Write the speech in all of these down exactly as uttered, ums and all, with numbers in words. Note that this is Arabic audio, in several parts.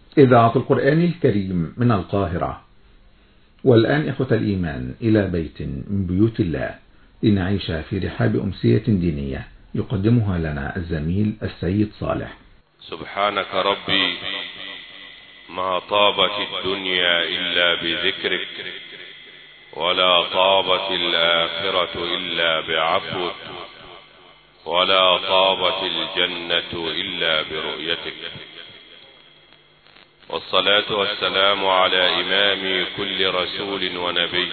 إذاعة القرآن الكريم من القاهرة. والآن إخوة الإيمان إلى بيت من بيوت الله لنعيش في رحاب أمسية دينية يقدمها لنا الزميل السيد صالح. سبحانك ربي ما طابت الدنيا إلا بذكرك، ولا طابت الآخرة إلا بعفوك، ولا طابت الجنة إلا برؤيتك. والصلاة والسلام على إمام كل رسول ونبي،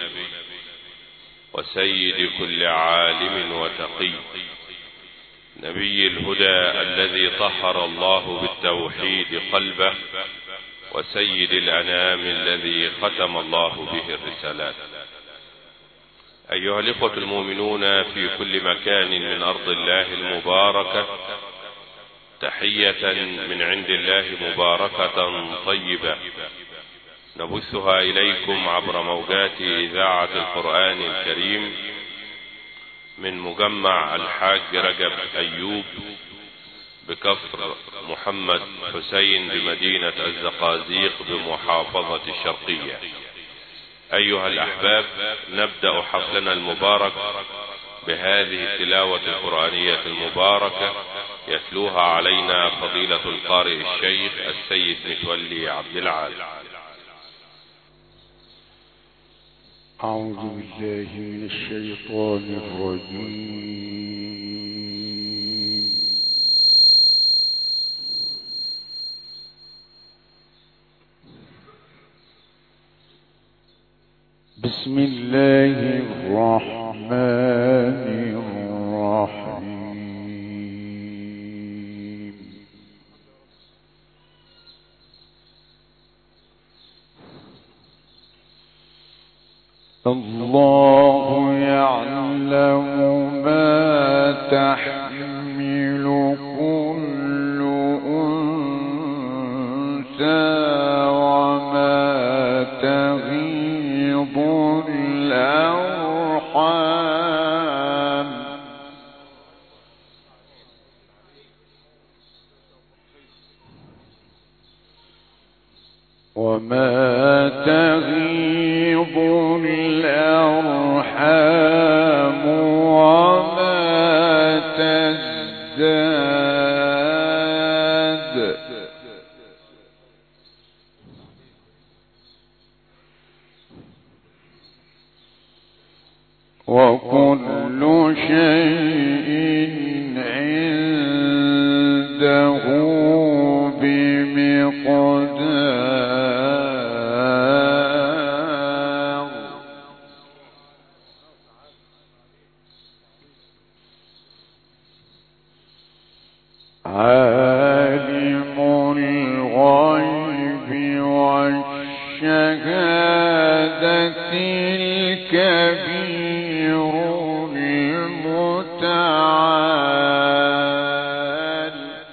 وسيد كل عالم وتقي، نبي الهدى الذي طهر الله بالتوحيد قلبه، وسيد الأنام الذي ختم الله به الرسالات. أيها الإخوة المؤمنون في كل مكان من أرض الله المباركة، تحية من عند الله مباركة طيبة نبثها إليكم عبر موجات إذاعة القرآن الكريم من مجمع الحاج رجب أيوب بكفر محمد حسين بمدينة الزقازيق بمحافظة الشرقية. أيها الأحباب، نبدأ حفلنا المبارك بهذه التلاوة القرآنية المباركة يتلوها علينا فضيلة القارئ الشيخ السيد متولي عبد العال. أعوذ بالله من الشيطان الرجيم. بسم الله الرحمن الرحيم. الله يعلم ما تحمل كل أنثى وما تغيض الأرحام وما تغيض الأرحام وما تزداد وكل شيء عنده بمقدار. عالم الغيب والشهادة الكبير المتعال.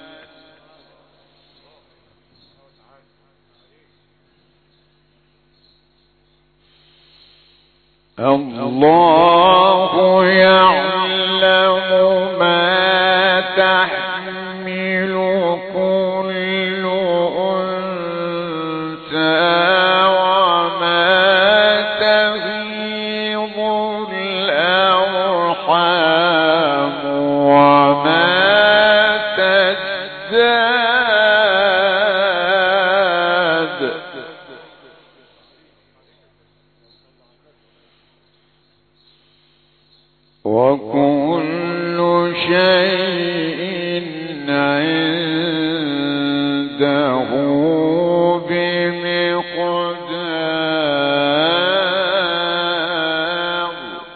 الله يعلم ما تحمل كل أنثى وما تغيض الأرحام وما تزداد وكل شيء عنده بمقدار.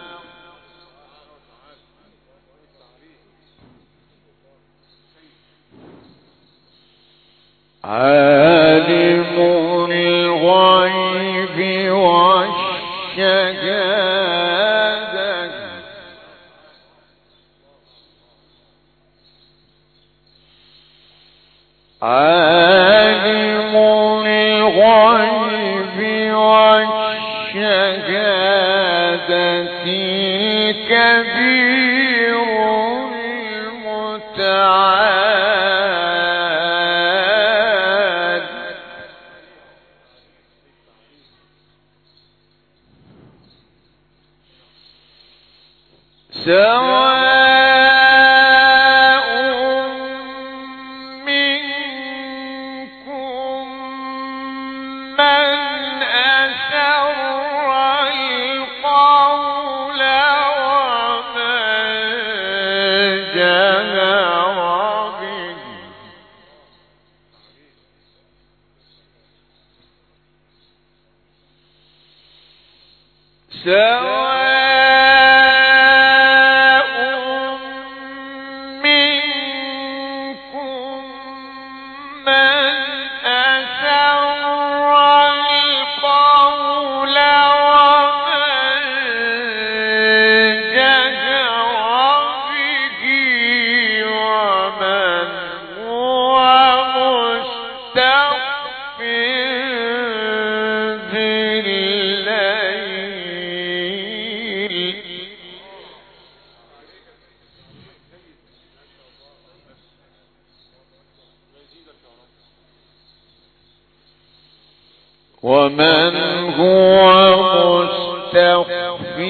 عالم الغيب والشهادة عالم الغيب والشهادة الكبير المتعال. سواء منكم من أسر القول ومن جهر به سواء منكم من أسر القول ومن جهر به ومن هو مستخف بالليل ومن هو مستخف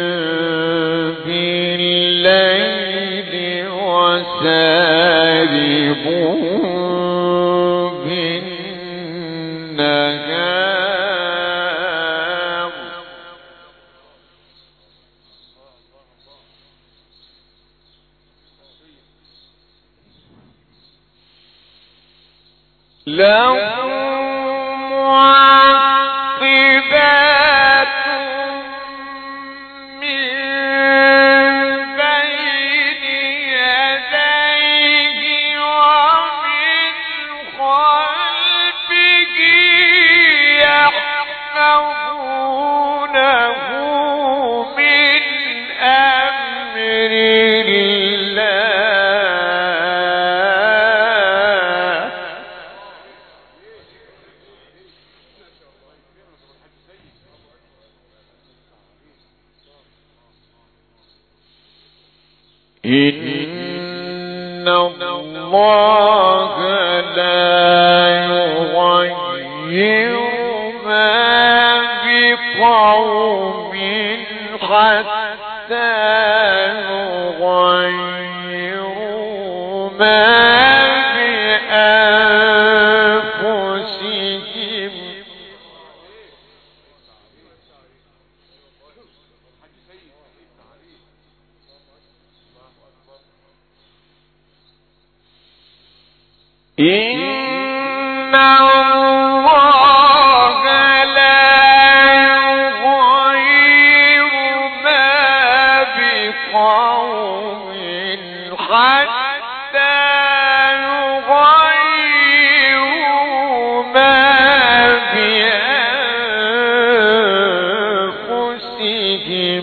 بالليل وسارب بالنهار له معقبات من بين يديه ومن خلفه يحفظونه من أمر الله إن الله لا يغير ما بقوم حتى يغيروا ما بأنفسهم إن الله لا يغير ما بقوم حتى يغيروا ما بأنفسهم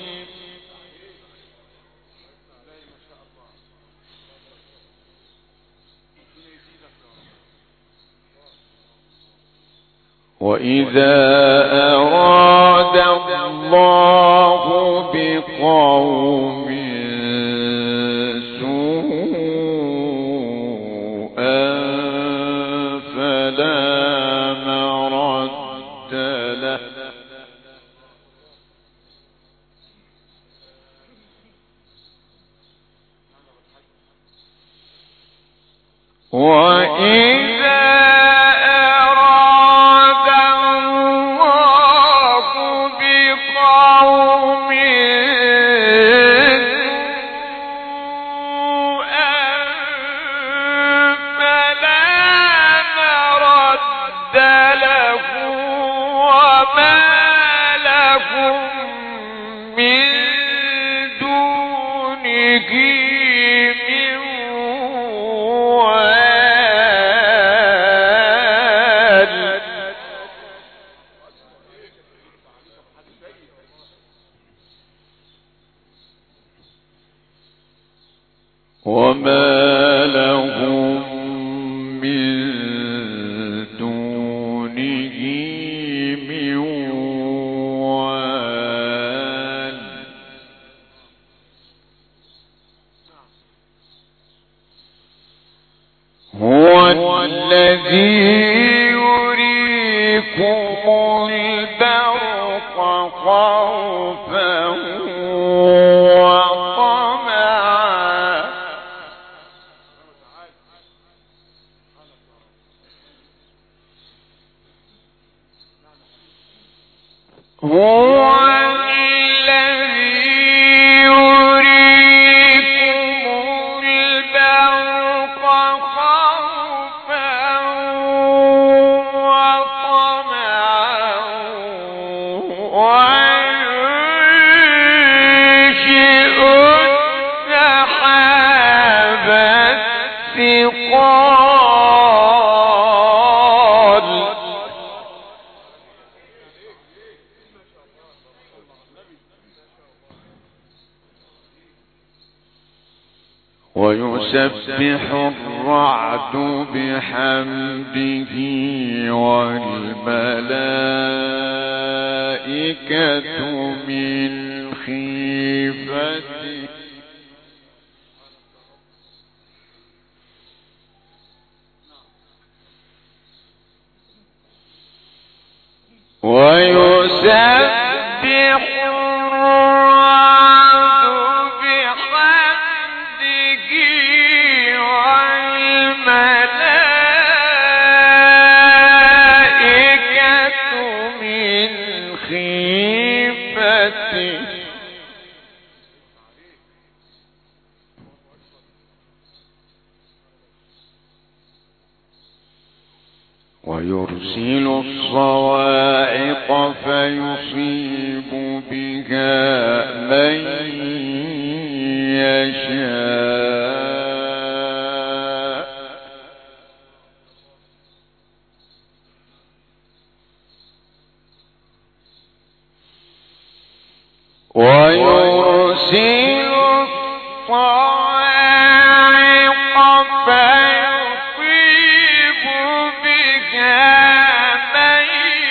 وإذا أراد الله بقوم سوءا فلا مرد له وإذا أراد الله بقوم سوءا فلا مرد له وما لهم من دونه من وال وما لهم من دونه من وال هو الذي يريكم البرق خوفا هو الذي يريكم البرق خوفا وطمعا وينشئ السحاب الثقال ويسبح الرعد بحمده والملائكة من خيفته ويسبح الرعد بحمده والملائكة من خيفته ويرسل الصواعق فيصيب بها من يشاء ويرسل الصواعق فيصيب بها من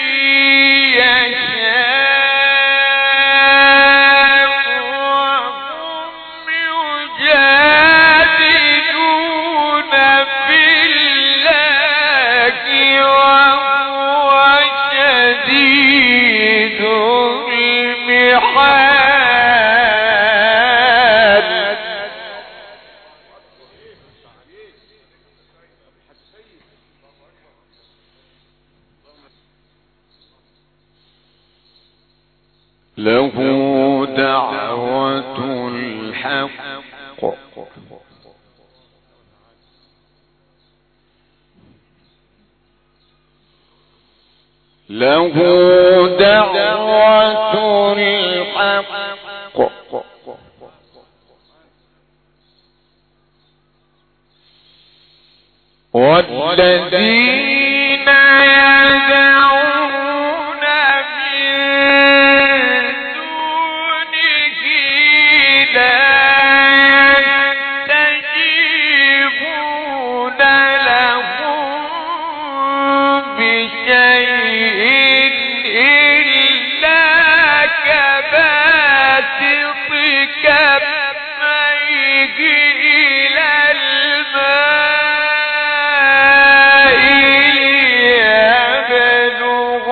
يشاء وهم يجادلون في الله وهو شديد المحال له دعوة الحق له دعوة الحق والذين يدعون من دونه لا يستجيبون لهم بشيء إلا كباسط كفيه إلى الماء ليبلغ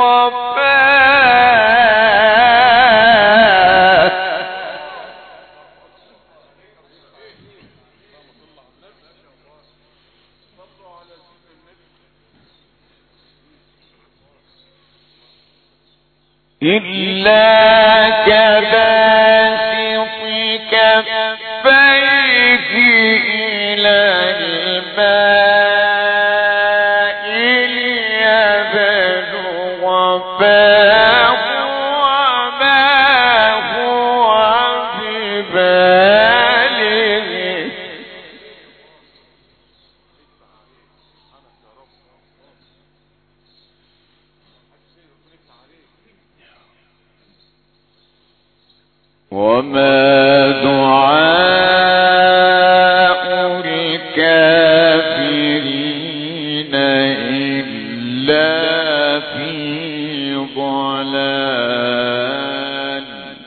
فاه إلا كباسط كفيه إلى الماء ليبلغ فاه وما هو ببالغه وما دعاء الكافرين إلا في ضلال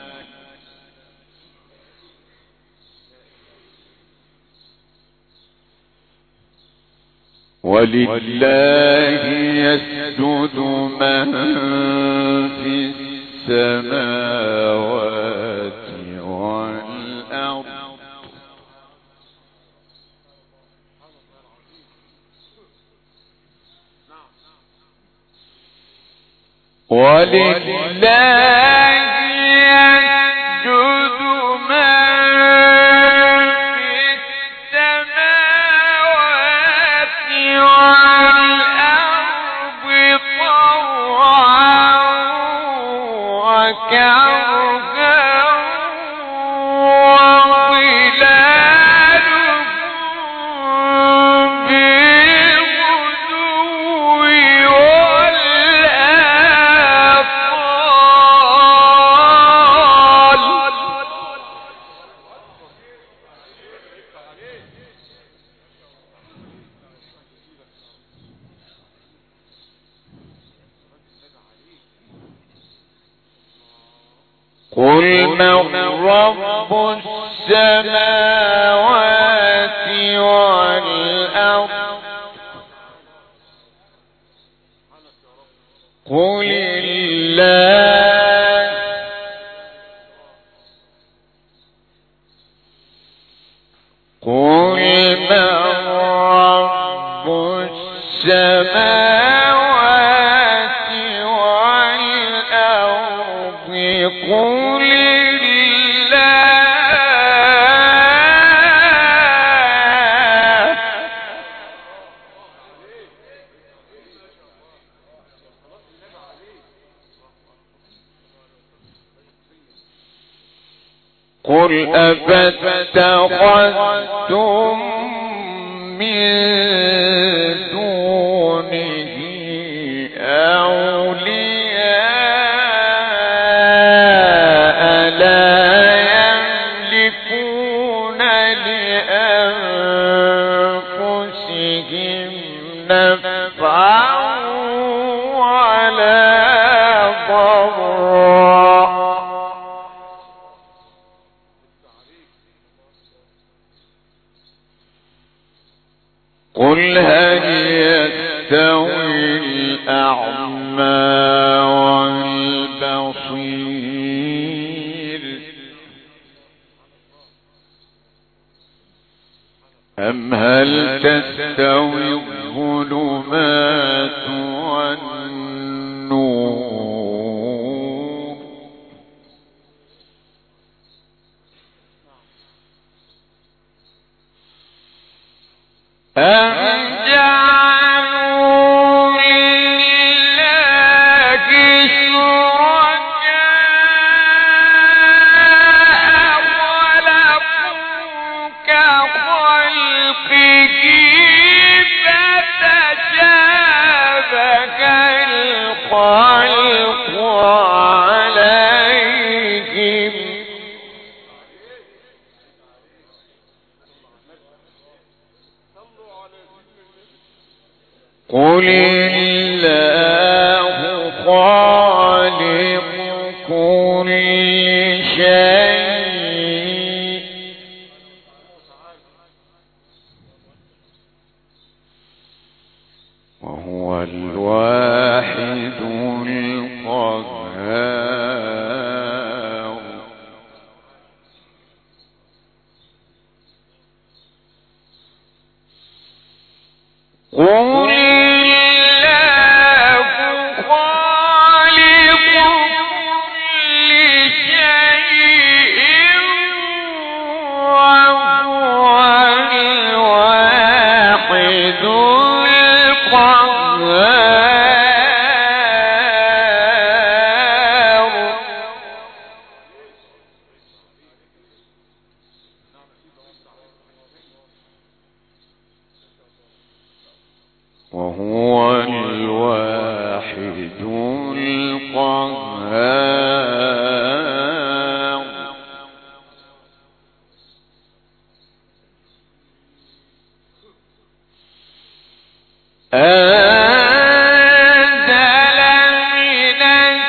ولله يسجد من في السماوات والأرض ولله يسجد من في السماوات والأرض طوعا وكرها وظلالهم بالغدو قل من رب السماوات والأرض قل الله قل من رب السماوات والأرض قل قل أفاتخذتم من دونه أولياء لا يملكون لأنفسهم نفعا ولا ضرا قل هل يستوي الأعمى والبصير أم هل تستوي الظلمات والنور أم جعلوا لله شركاء خلقوا كخلقه فتشابه الخلق عليهم قل الله خالق كل شيء وهو الواحد القهار قل وهو الواحد القهار أنزل من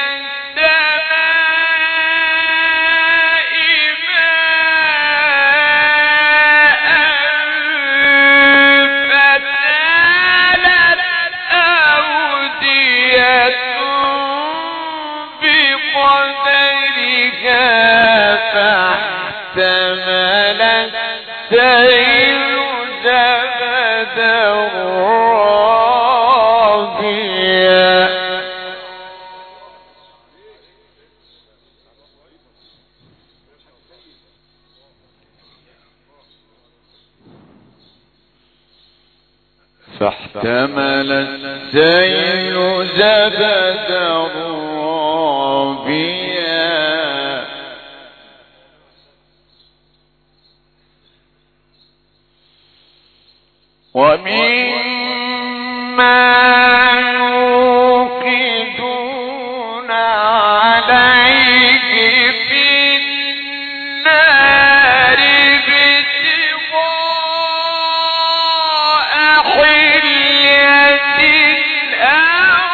السماء ماء فسالت أودية بقدرها فاحتمل السيل زبدا رابيا واحتمل السيل زبدا رابيا ومما يوقدون عليه في النار ابتغاء حلية أو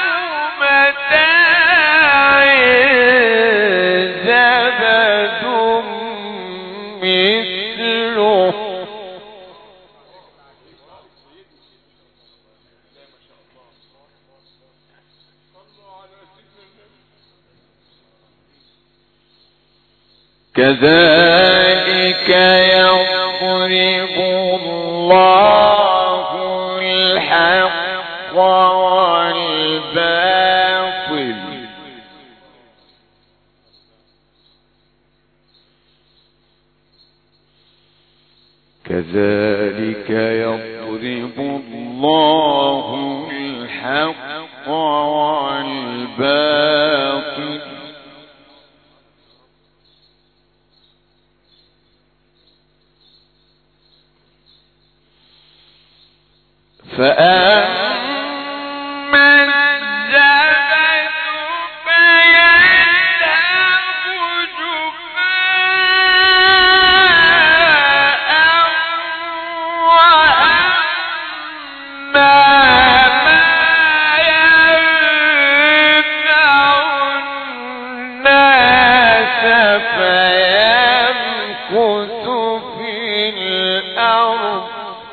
متاع زبد مثله كذلك يضرب الله الحق والباطل كذلك يضرب الله الحق والباطل فأما الزبد فيذهب جفاء وأما ما ينفع الناس فيمكث في الأرض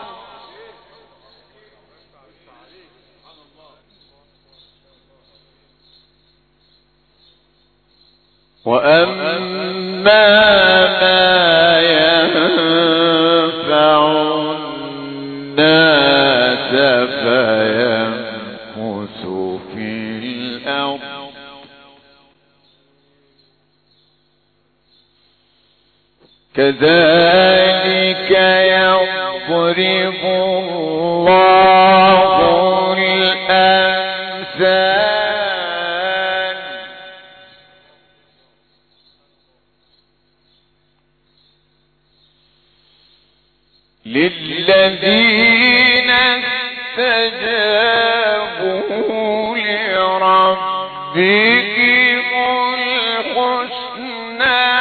وأما ما ينفع الناس فيمكث في الأرض كذلك يضرب الله الأمثال للذين استجابوا لربهم الحسنى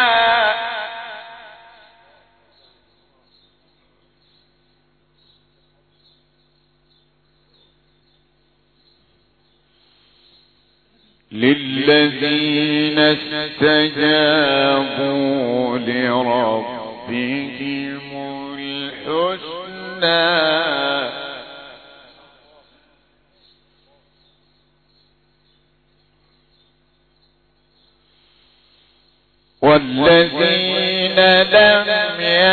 للذين استجابوا لربهم الحسنى والذين لم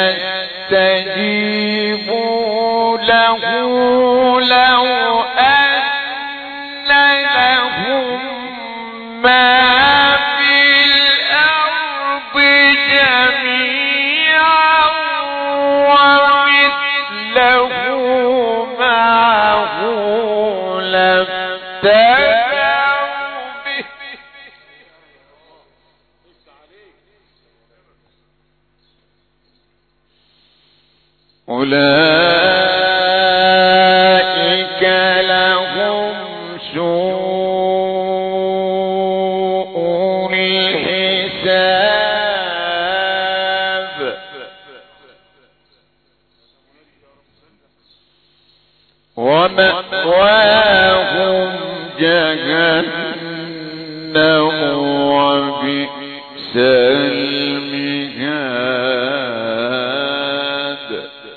يستجيبوا له لو أن لهم ما في الأرض جميعا ومثله معه لافتدوا به أولئك لهم سوء الحساب ومأواهم جهنم وبئس المهاد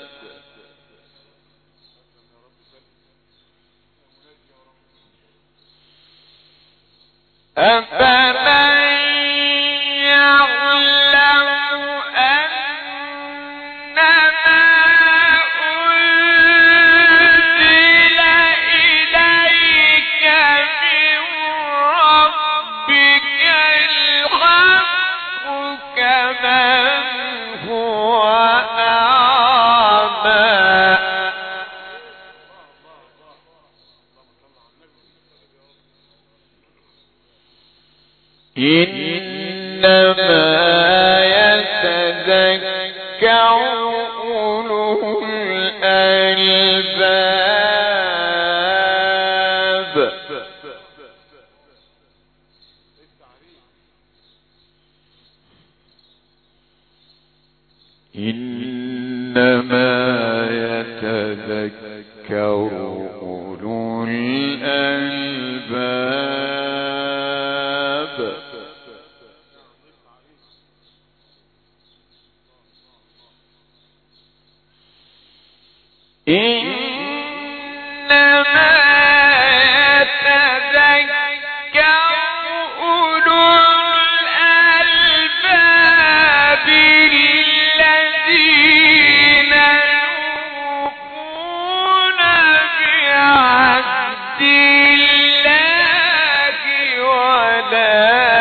أفمن يعلم أنما أنزل إليك من ربك الحق كمن هو أعمى إنما يتذكر أولو الألباب. إنما يتذكر أولو الألباب. إنما يتذكر أولو الألباب الذين يوفون بعهد الله ولا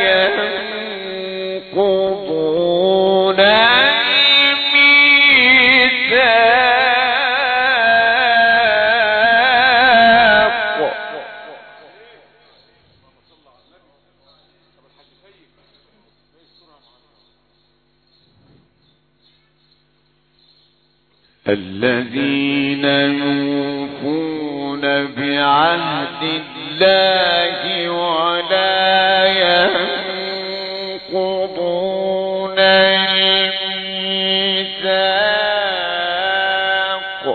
ينقضون الذين يوفون بعهد الله ولا ينقضون الميثاق.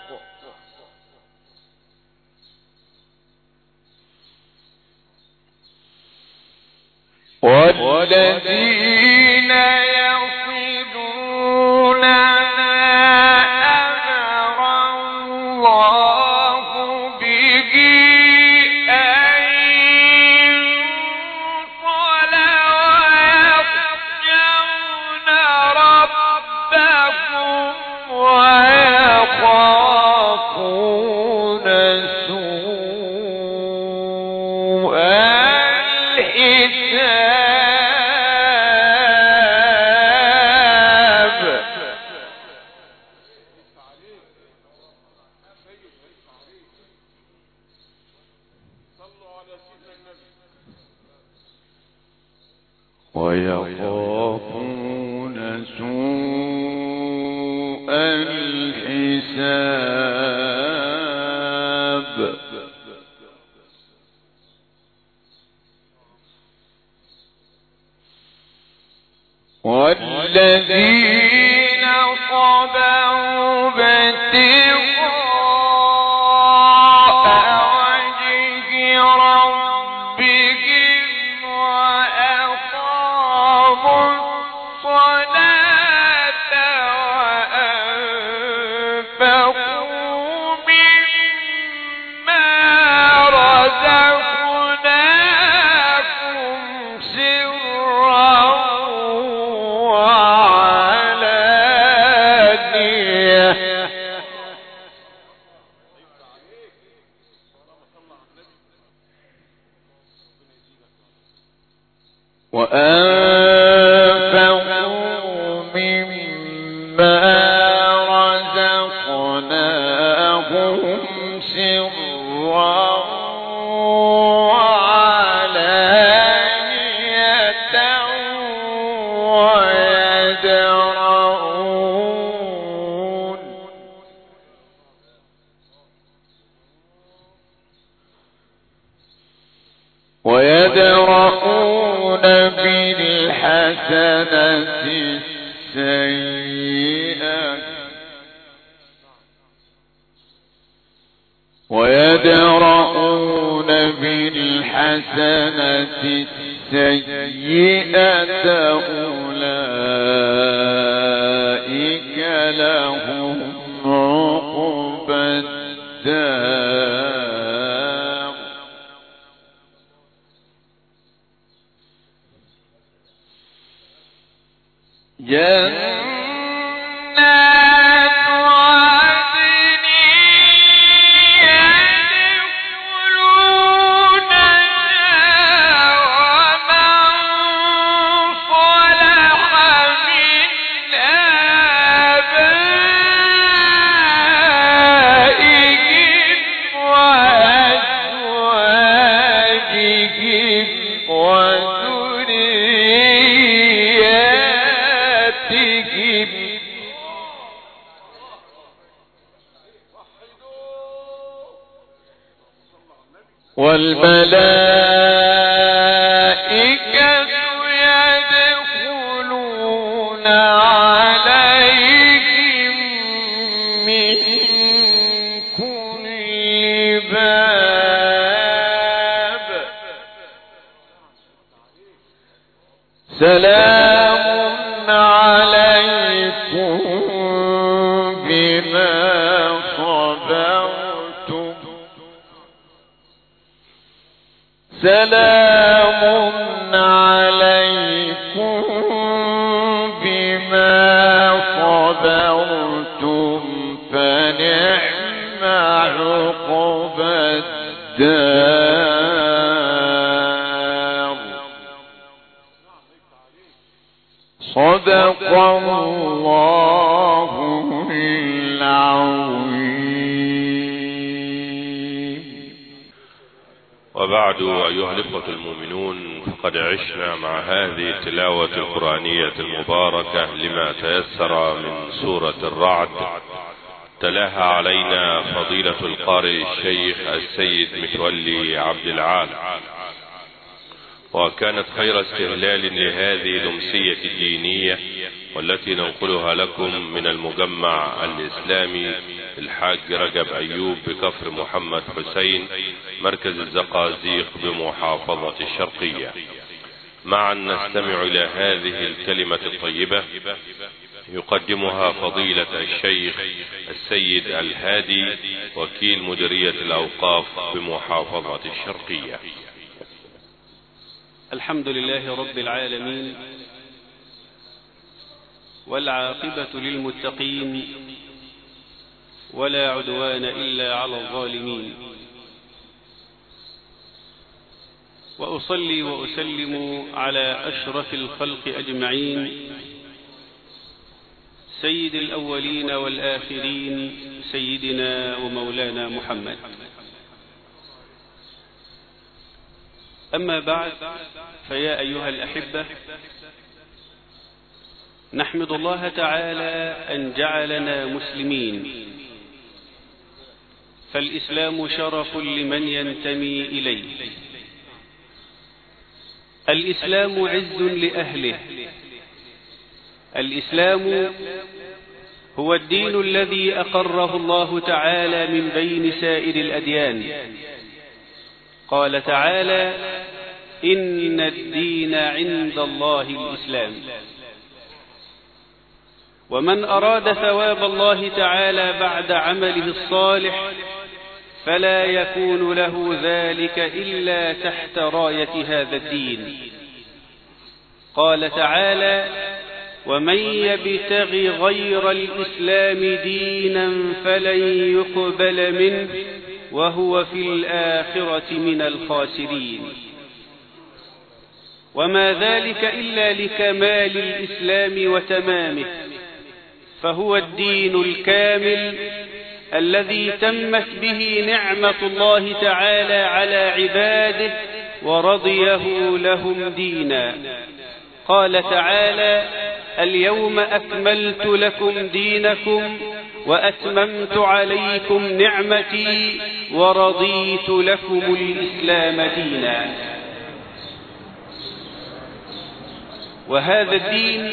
والذين يصلون ويخافون سوء الحساب. والذين صبروا ابتغاء وجه ربهم وأقاموا الصلاة وأنفقوا مما رزقناهم سرا وعلانية وأنفقوا مما رزقناهم سرا وعلانية ويدرؤون ويدرؤون بالحسنة السيئة ويدرؤون بالحسنة السيئة أولئك لهم عقبى الدار. جنات عدن يدخلونها ومن صلح من آبائهم وأزواجهم وذريتهم والملائكة يدخلون عليهم من كل باب سلام عليكم بما صبرتم سلام عليكم بما صبرتم فنعم عقبى الدار صدق الله العظيم. وبعد أيها الإخوة المؤمنون، فقد عشنا مع هذه التلاوة القرآنية المباركة لما تيسر من سورة الرعد، تلاها علينا فضيلة القارئ الشيخ السيد متولي عبد العال، وكانت خير استهلال لهذه الأمسية الدينية والتي ننقلها لكم من المجمع الإسلامي الحاج رجب أيوب بكفر محمد حسين مركز الزقازيق بمحافظة الشرقية. معا نستمع إلى هذه الكلمة الطيبة يقدمها فضيلة الشيخ السيد الهادي وكيل مديرية الأوقاف بمحافظة الشرقية. الحمد لله رب العالمين، والعاقبة للمتقين، ولا عدوان إلا على الظالمين، وأصلي وأسلم على أشرف الخلق أجمعين سيد الأولين والآخرين سيدنا ومولانا محمد. أما بعد، فيا أيها الأحبة، نحمد الله تعالى أن جعلنا مسلمين، فالإسلام شرف لمن ينتمي إليه، الإسلام عز لأهله، الإسلام هو الدين الذي أقره الله تعالى من بين سائر الأديان. قال تعالى: إن الدين عند الله الإسلام. ومن أراد ثواب الله تعالى بعد عمله الصالح فلا يكون له ذلك إلا تحت راية هذا الدين. قال تعالى: ومن يبتغ غير الإسلام دينا فلن يقبل منه وهو في الآخرة من الخاسرين. وما ذلك إلا لكمال الإسلام وتمامه، فهو الدين الكامل الذي تمت به نعمة الله تعالى على عباده ورضيه لهم دينا. قال تعالى: اليوم أكملت لكم دينكم وأتممت عليكم نعمتي ورضيت لكم الإسلام دينا. وهذا الدين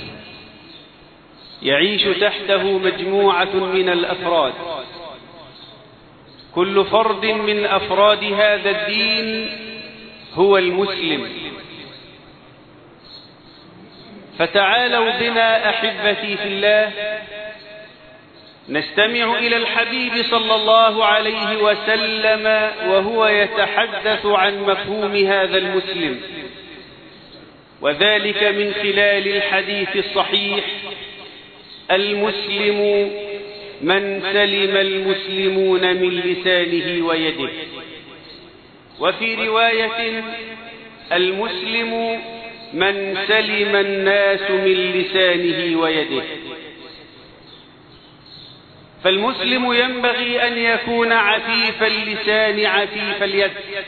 يعيش تحته مجموعة من الأفراد، كل فرد من أفراد هذا الدين هو المسلم. فتعالوا بنا أحبتي في الله نستمع إلى الحبيب صلى الله عليه وسلم وهو يتحدث عن مفهوم هذا المسلم، وذلك من خلال الحديث الصحيح: المسلم من سلم المسلمون من لسانه ويده. وفي رواية: المسلم من سلم الناس من لسانه ويده. فالمسلم ينبغي أن يكون عفيف اللسان عفيف اليد،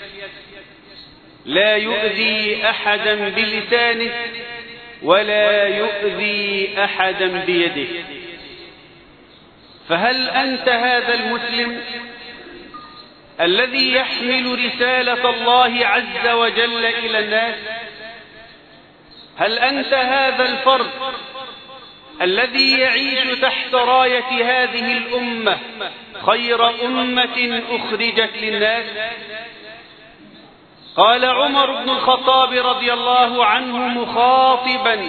لا يؤذي أحدا بلسانه ولا يؤذي أحدا بيده. فهل أنت هذا المسلم؟ الذي يحمل رسالة الله عز وجل إلى الناس؟ هل أنت هذا الفرد الذي يعيش تحت راية هذه الأمة خير أمة أخرجت للناس؟ قال عمر بن الخطاب رضي الله عنه مخاطبا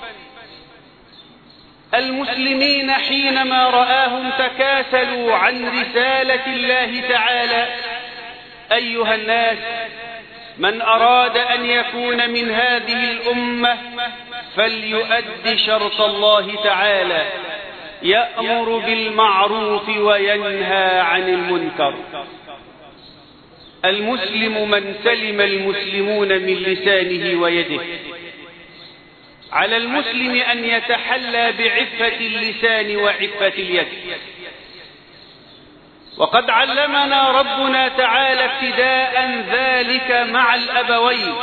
المسلمين حينما رآهم تكاسلوا عن رسالة الله تعالى: أيها الناس، من أراد أن يكون من هذه الأمة فليؤد شرط الله تعالى: يأمر بالمعروف وينهى عن المنكر. المسلم من سلم المسلمون من لسانه ويده. على المسلم أن يتحلى بعفة اللسان وعفة اليد. وقد علمنا ربنا تعالى ابتداء ذلك مع الأبوين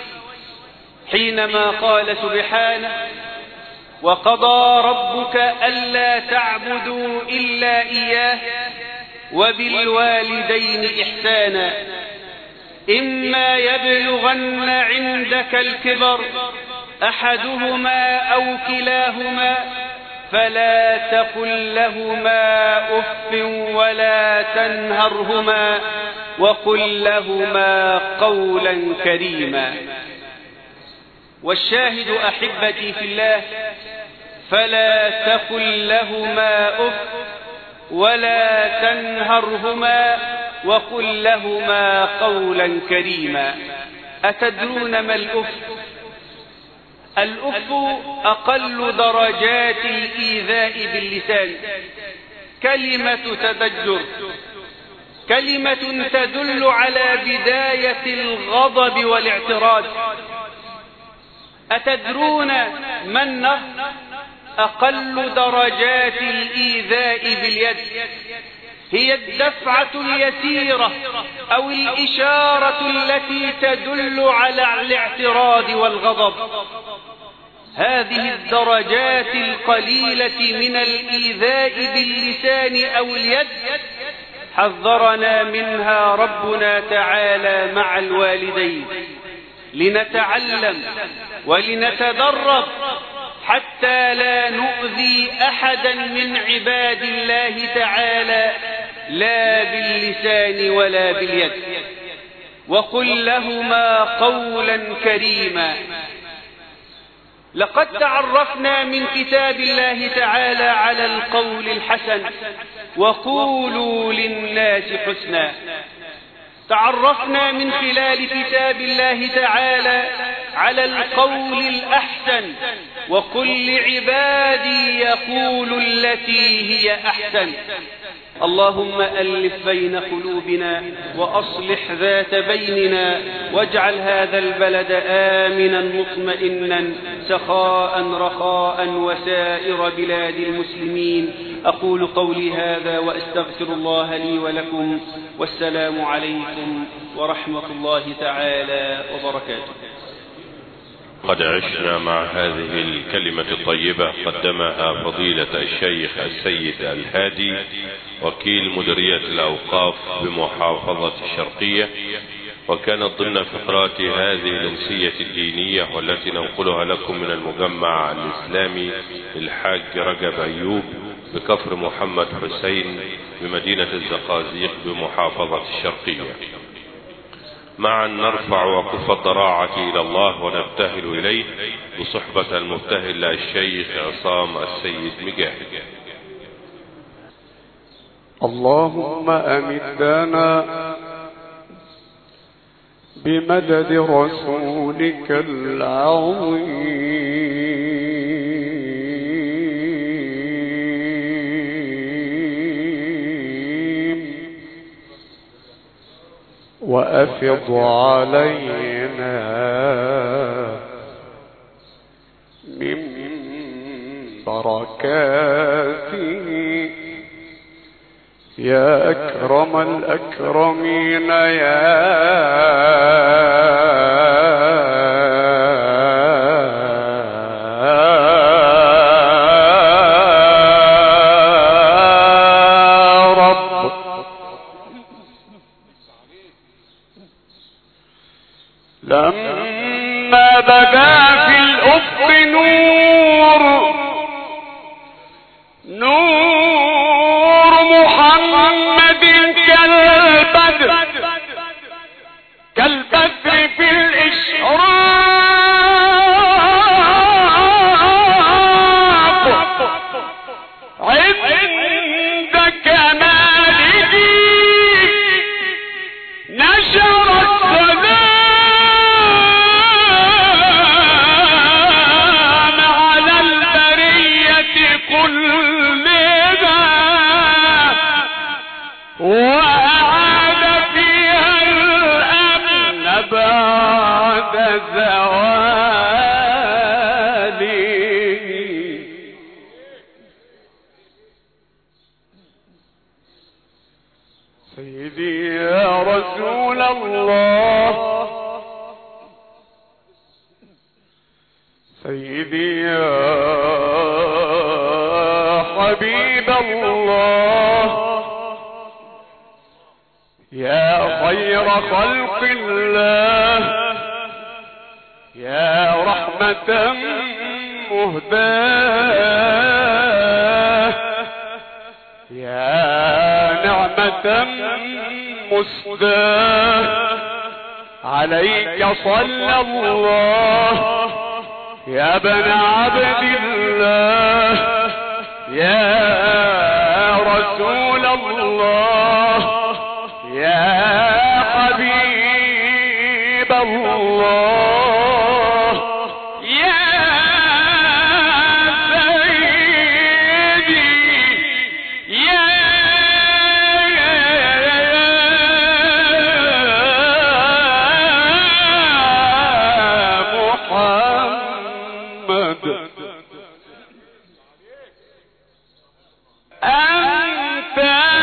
حينما قال سبحانه: وقضى ربك ألا تعبدوا إلا إياه وبالوالدين إحسانا إما يبلغن عندك الكبر أحدهما أو كلاهما فلا تقل لهما أف ولا تنهرهما وقل لهما قولا كريما. والشاهد أحبتي في الله: فلا تقل لهما أف ولا تنهرهما وقل لهما قولا كريما. أتدرون ما الأف؟ الأف أقل درجات الإيذاء باللسان، كلمة تدجر، كلمة تدل على بداية الغضب والاعتراض. أتدرون من أقل درجات الإيذاء باليد؟ هي الدفعة اليسيرة أو الإشارة التي تدل على الاعتراض والغضب. هذه الدرجات القليلة من الإيذاء باللسان أو اليد حذرنا منها ربنا تعالى مع الوالدين، لنتعلم ولنتدرب حتى لا نؤذي أحدا من عباد الله تعالى لا باللسان ولا باليد. وقل لهما قولا كريما. لقد تعرفنا من كتاب الله تعالى على القول الحسن: وقولوا للناس حسنا. تعرفنا من خلال كتاب الله تعالى على القول الأحسن: وقل لعبادي يقولوا التي هي أحسن. اللهم ألف بين قلوبنا وأصلح ذات بيننا، واجعل هذا البلد آمنا مطمئنا سخاء رخاء وسائر بلاد المسلمين. أقول قولي هذا وأستغفر الله لي ولكم، والسلام عليكم ورحمة الله تعالى وبركاته. قد عشنا مع هذه الكلمة الطيبة قدمها فضيلة الشيخ السيد الهادي وكيل مديرية الأوقاف بمحافظة الشرقية، وكانت ضمن فقرات هذه الأمسية الدينية والتي ننقلها لكم من المجمع الإسلامي للحاج رجب أيوب بكفر محمد حسين بمدينة الزقازيق بمحافظة الشرقية. معا نرفع وقف الضراعة إلى الله ونبتهل إليه بصحبة المبتهل الشيخ عصام السيد مجاهد. اللهم أمدنا بمدد رسولك العظيم، وأفض علينا من بركاته يا أكرم الأكرمين يا رب. لما بدا في الأفق نور نور محمد كالبدر كالبدر في الإشراق عند كماله نشر السلام على البرية كلها وأعاد فيها الأمن بعد زواله. سيدي يا رسول الله سيدي يا حبيب الله يا خير خلق الله يا رحمة مهداة يا نعمة مسداة عليك صلى الله يا ابن عبد الله يا رسول الله يا حبيب الله يا سيدي يا محمد أنت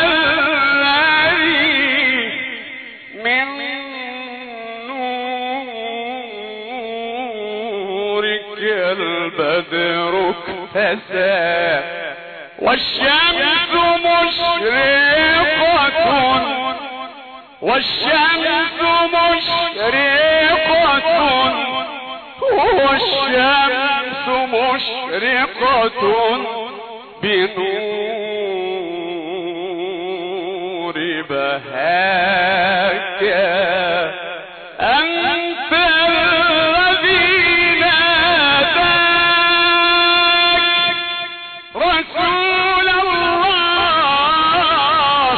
البدر اكتسى والشمس مشرقة والشمس مشرقة والشمس مشرقة بنور بهاك أنت رسول الله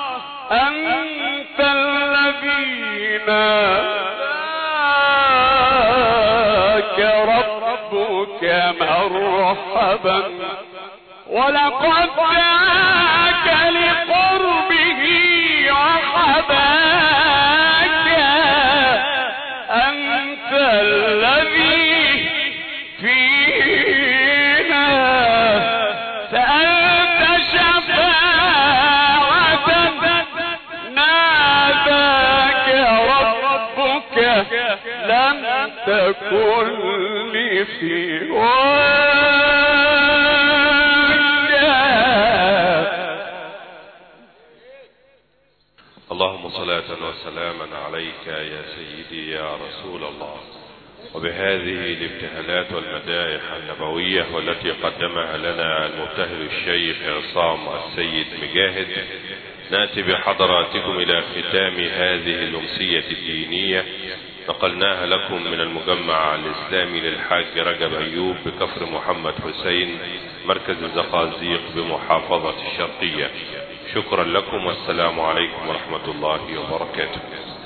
أنت الذي ناداك ربك مرحبا ولقد دعاك لقربه وحباك أنت الذي فينا سألت شفاعة ناداك ربك لم تكن لي سواك. اللهم صلاة وسلاما عليك يا سيدي يا رسول الله. وبهذه الابتهالات والمدائح النبوية والتي قدمها لنا المبتهل الشيخ عصام السيد مجاهد نأتي بحضراتكم إلى ختام هذه الأمسية الدينية نقلناها لكم من المجمع الإسلامي للحاج رجب أيوب بكفر محمد حسين مركز الزقازيق بمحافظة الشرقية. شكرا لكم والسلام عليكم ورحمة الله وبركاته.